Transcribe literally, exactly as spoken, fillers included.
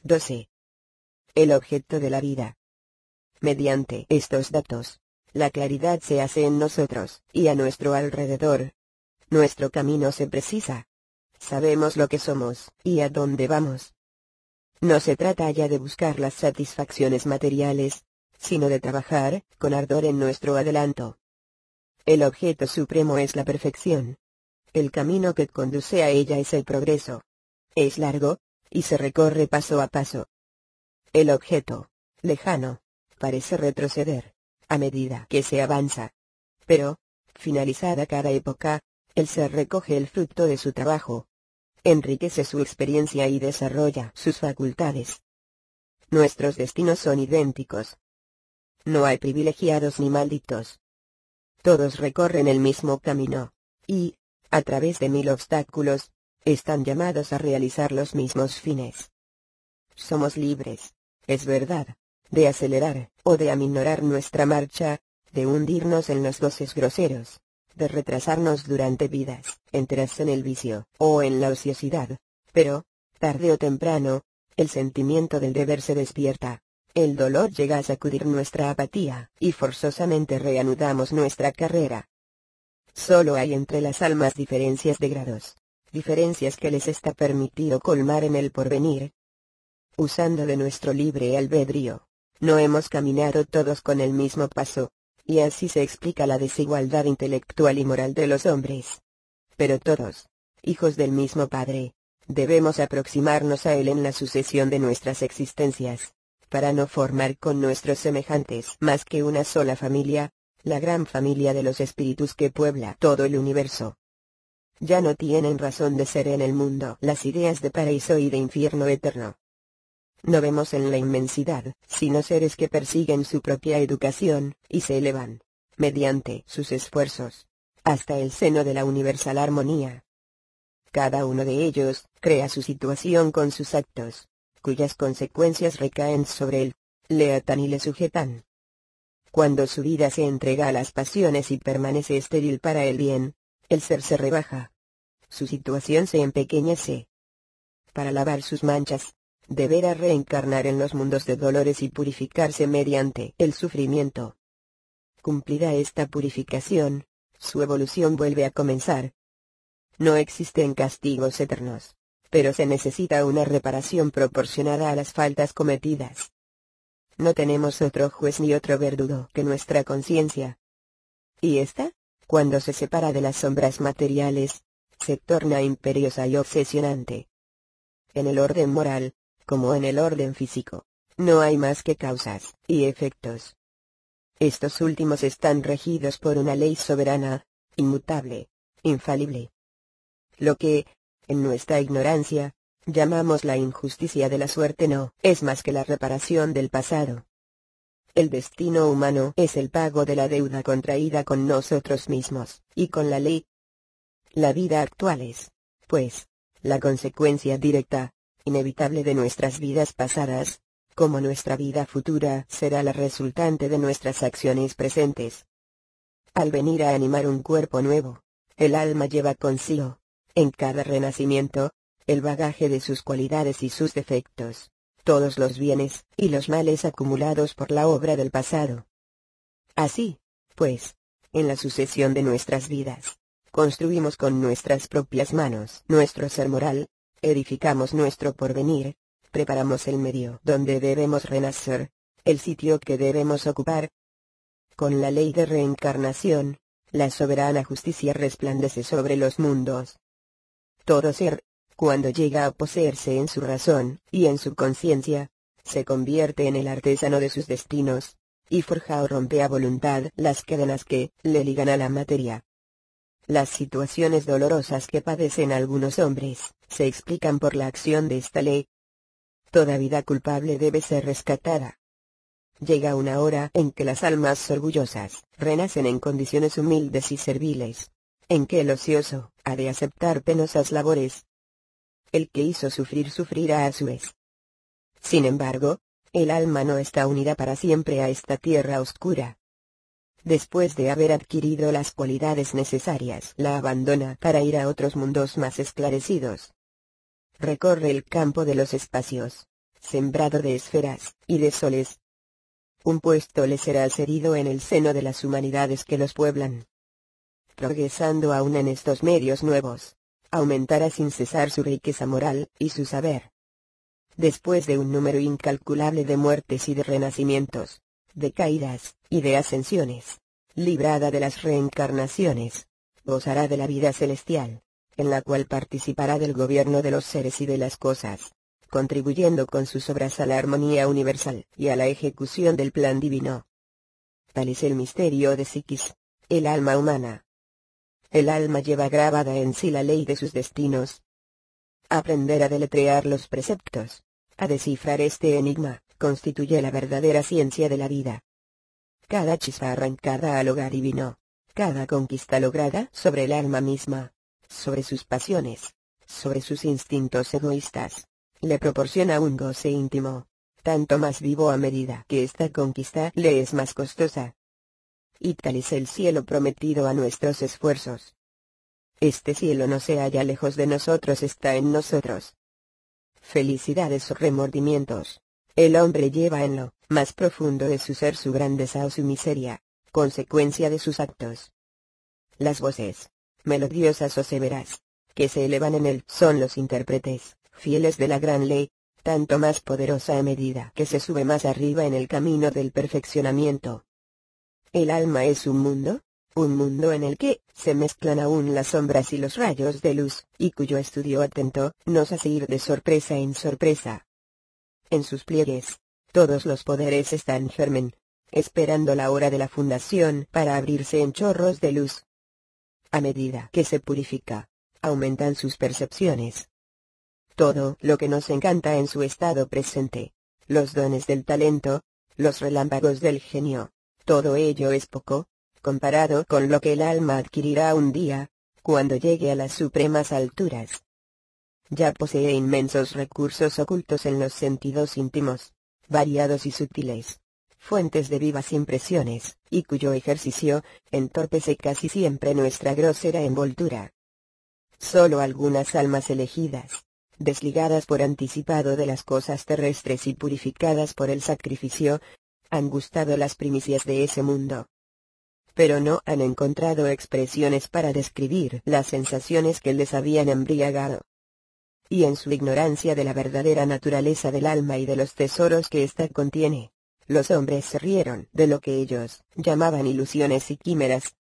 doce. El objeto de la vida. Mediante estos datos, la claridad se hace en nosotros, y a nuestro alrededor. Nuestro camino se precisa. Sabemos lo que somos, y a dónde vamos. No se trata ya de buscar las satisfacciones materiales, sino de trabajar, con ardor en nuestro adelanto. El objeto supremo es la perfección. El camino que conduce a ella es el progreso. Es largo, y se recorre paso a paso. El objeto, lejano, parece retroceder, a medida que se avanza. Pero, finalizada cada época, el ser recoge el fruto de su trabajo. Enriquece su experiencia y desarrolla sus facultades. Nuestros destinos son idénticos. No hay privilegiados ni malditos. Todos recorren el mismo camino, y, a través de mil obstáculos, están llamados a realizar los mismos fines. Somos libres, es verdad, de acelerar, o de aminorar nuestra marcha, de hundirnos en los goces groseros, de retrasarnos durante vidas enteras en el vicio, o en la ociosidad, pero, tarde o temprano, el sentimiento del deber se despierta, el dolor llega a sacudir nuestra apatía, y forzosamente reanudamos nuestra carrera. Solo hay entre las almas diferencias de grados, diferencias que les está permitido colmar en el porvenir. Usando de nuestro libre albedrío, no hemos caminado todos con el mismo paso, y así se explica la desigualdad intelectual y moral de los hombres. Pero todos, hijos del mismo Padre, debemos aproximarnos a Él en la sucesión de nuestras existencias, para no formar con nuestros semejantes más que una sola familia, la gran familia de los espíritus que puebla todo el universo. Ya no tienen razón de ser en el mundo las ideas de paraíso y de infierno eterno. No vemos en la inmensidad, sino seres que persiguen su propia educación, y se elevan, mediante sus esfuerzos, hasta el seno de la universal armonía. Cada uno de ellos, crea su situación con sus actos, cuyas consecuencias recaen sobre él, le atan y le sujetan. Cuando su vida se entrega a las pasiones y permanece estéril para el bien, el ser se rebaja. Su situación se empequeñece. Para lavar sus manchas, deberá reencarnar en los mundos de dolores y purificarse mediante el sufrimiento. Cumplida esta purificación, su evolución vuelve a comenzar. No existen castigos eternos, pero se necesita una reparación proporcionada a las faltas cometidas. No tenemos otro juez ni otro verdugo que nuestra conciencia. Y ésta, cuando se separa de las sombras materiales, se torna imperiosa y obsesionante. En el orden moral, como en el orden físico, no hay más que causas y efectos. Estos últimos están regidos por una ley soberana, inmutable, infalible. Lo que, en nuestra ignorancia, llamamos la injusticia de la suerte no es más que la reparación del pasado. El destino humano es el pago de la deuda contraída con nosotros mismos, y con la ley. La vida actual es, pues, la consecuencia directa, inevitable de nuestras vidas pasadas, como nuestra vida futura será la resultante de nuestras acciones presentes. Al venir a animar un cuerpo nuevo, el alma lleva consigo, en cada renacimiento, el bagaje de sus cualidades y sus defectos, todos los bienes y los males acumulados por la obra del pasado. Así, pues, en la sucesión de nuestras vidas, construimos con nuestras propias manos nuestro ser moral, edificamos nuestro porvenir, preparamos el medio donde debemos renacer, el sitio que debemos ocupar. Con la ley de reencarnación, la soberana justicia resplandece sobre los mundos. Todo ser, cuando llega a poseerse en su razón y en su conciencia, se convierte en el artesano de sus destinos, y forja o rompe a voluntad las cadenas que le ligan a la materia. Las situaciones dolorosas que padecen algunos hombres, se explican por la acción de esta ley. Toda vida culpable debe ser rescatada. Llega una hora en que las almas orgullosas renacen en condiciones humildes y serviles, en que el ocioso ha de aceptar penosas labores. El que hizo sufrir sufrirá a su vez. Sin embargo, el alma no está unida para siempre a esta tierra oscura. Después de haber adquirido las cualidades necesarias, la abandona para ir a otros mundos más esclarecidos. Recorre el campo de los espacios, sembrado de esferas y de soles. Un puesto le será cedido en el seno de las humanidades que los pueblan. Progresando aún en estos medios nuevos, aumentará sin cesar su riqueza moral y su saber. Después de un número incalculable de muertes y de renacimientos, de caídas y de ascensiones, librada de las reencarnaciones, gozará de la vida celestial, en la cual participará del gobierno de los seres y de las cosas, contribuyendo con sus obras a la armonía universal y a la ejecución del plan divino. Tal es el misterio de Psiquis, el alma humana. El alma lleva grabada en sí la ley de sus destinos. Aprender a deletrear los preceptos, a descifrar este enigma, constituye la verdadera ciencia de la vida. Cada chispa arrancada al hogar divino, cada conquista lograda sobre el alma misma, sobre sus pasiones, sobre sus instintos egoístas, le proporciona un goce íntimo, tanto más vivo a medida que esta conquista le es más costosa. Y tal es el cielo prometido a nuestros esfuerzos. Este cielo no se halla lejos de nosotros, está en nosotros. Felicidades o remordimientos, el hombre lleva en lo más profundo de su ser su grandeza o su miseria, consecuencia de sus actos. Las voces, melodiosas o severas, que se elevan en él son los intérpretes, fieles de la gran ley, tanto más poderosa a medida que se sube más arriba en el camino del perfeccionamiento. El alma es un mundo, un mundo en el que se mezclan aún las sombras y los rayos de luz, y cuyo estudio atento nos hace ir de sorpresa en sorpresa. En sus pliegues, todos los poderes están germen, esperando la hora de la fundación para abrirse en chorros de luz. A medida que se purifica, aumentan sus percepciones. Todo lo que nos encanta en su estado presente, los dones del talento, los relámpagos del genio, todo ello es poco, comparado con lo que el alma adquirirá un día, cuando llegue a las supremas alturas. Ya posee inmensos recursos ocultos en los sentidos íntimos, variados y sutiles, fuentes de vivas impresiones, y cuyo ejercicio entorpece casi siempre nuestra grosera envoltura. Solo algunas almas elegidas, desligadas por anticipado de las cosas terrestres y purificadas por el sacrificio, han gustado las primicias de ese mundo. Pero no han encontrado expresiones para describir las sensaciones que les habían embriagado. Y en su ignorancia de la verdadera naturaleza del alma y de los tesoros que ésta contiene, los hombres se rieron de lo que ellos llamaban ilusiones y quimeras,